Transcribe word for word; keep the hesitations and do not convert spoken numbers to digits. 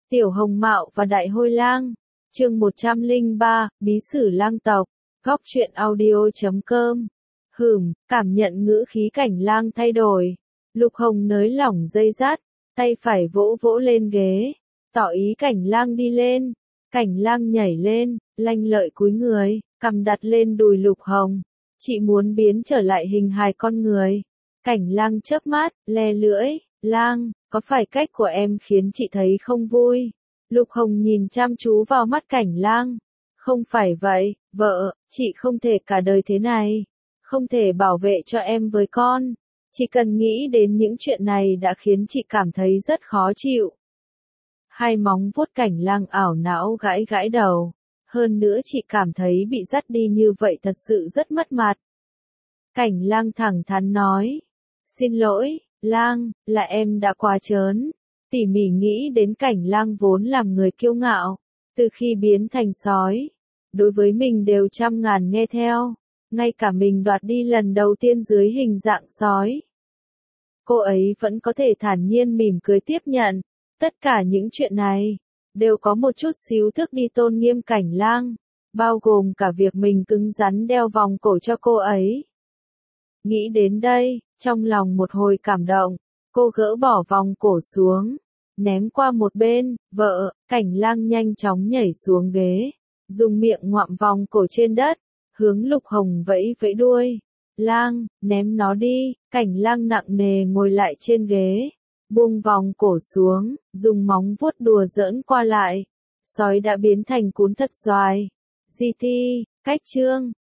Tiểu Hồng Mạo và Đại Hôi Lang, chương một trăm lẻ ba, Bí sử lang tộc, góc truyện audio chấm com. Hửm, cảm nhận ngữ khí Cảnh Lang thay đổi. Lục Hồng nới lỏng dây dắt, tay phải vỗ vỗ lên ghế, tỏ ý Cảnh Lang đi lên. Cảnh Lang nhảy lên, lanh lợi cúi người, cằm đặt lên đùi Lục Hồng. Chị muốn biến trở lại hình hài con người. Cảnh Lang chớp mắt, le lưỡi, Lang, có phải cách của em khiến chị thấy không vui? Lục Hồng nhìn chăm chú vào mắt Cảnh Lang. Không phải vậy, vợ, chị không thể cả đời thế này. Không thể bảo vệ cho em với con. Chỉ cần nghĩ đến những chuyện này đã khiến chị cảm thấy rất khó chịu. Hai móng vuốt Cảnh Lang ảo não gãi gãi đầu. Hơn nữa chị cảm thấy bị dắt đi như vậy thật sự rất mất mặt. Cảnh Lang thẳng thắn nói. Xin lỗi, Lang, là em đã quá trớn. Tỉ mỉ nghĩ đến Cảnh Lang vốn làm người kiêu ngạo. Từ khi biến thành sói. Đối với mình đều trăm ngàn nghe theo. Ngay cả mình đoạt đi lần đầu tiên dưới hình dạng sói. Cô ấy vẫn có thể thản nhiên mỉm cười tiếp nhận. Tất cả những chuyện này. Đều có một chút xíu thức đi tôn nghiêm Cảnh Lang. Bao gồm cả việc mình cứng rắn đeo vòng cổ cho cô ấy. Nghĩ đến đây, trong lòng một hồi cảm động, cô gỡ bỏ vòng cổ xuống, ném qua một bên, vợ, Cảnh Lang nhanh chóng nhảy xuống ghế, dùng miệng ngoạm vòng cổ trên đất, hướng Lục Hồng vẫy vẫy đuôi. Lang, ném nó đi. Cảnh Lang nặng nề ngồi lại trên ghế, buông vòng cổ xuống, dùng móng vuốt đùa giỡn qua lại. Sói đã biến thành cún thật xoài. Di Ti, cách chương.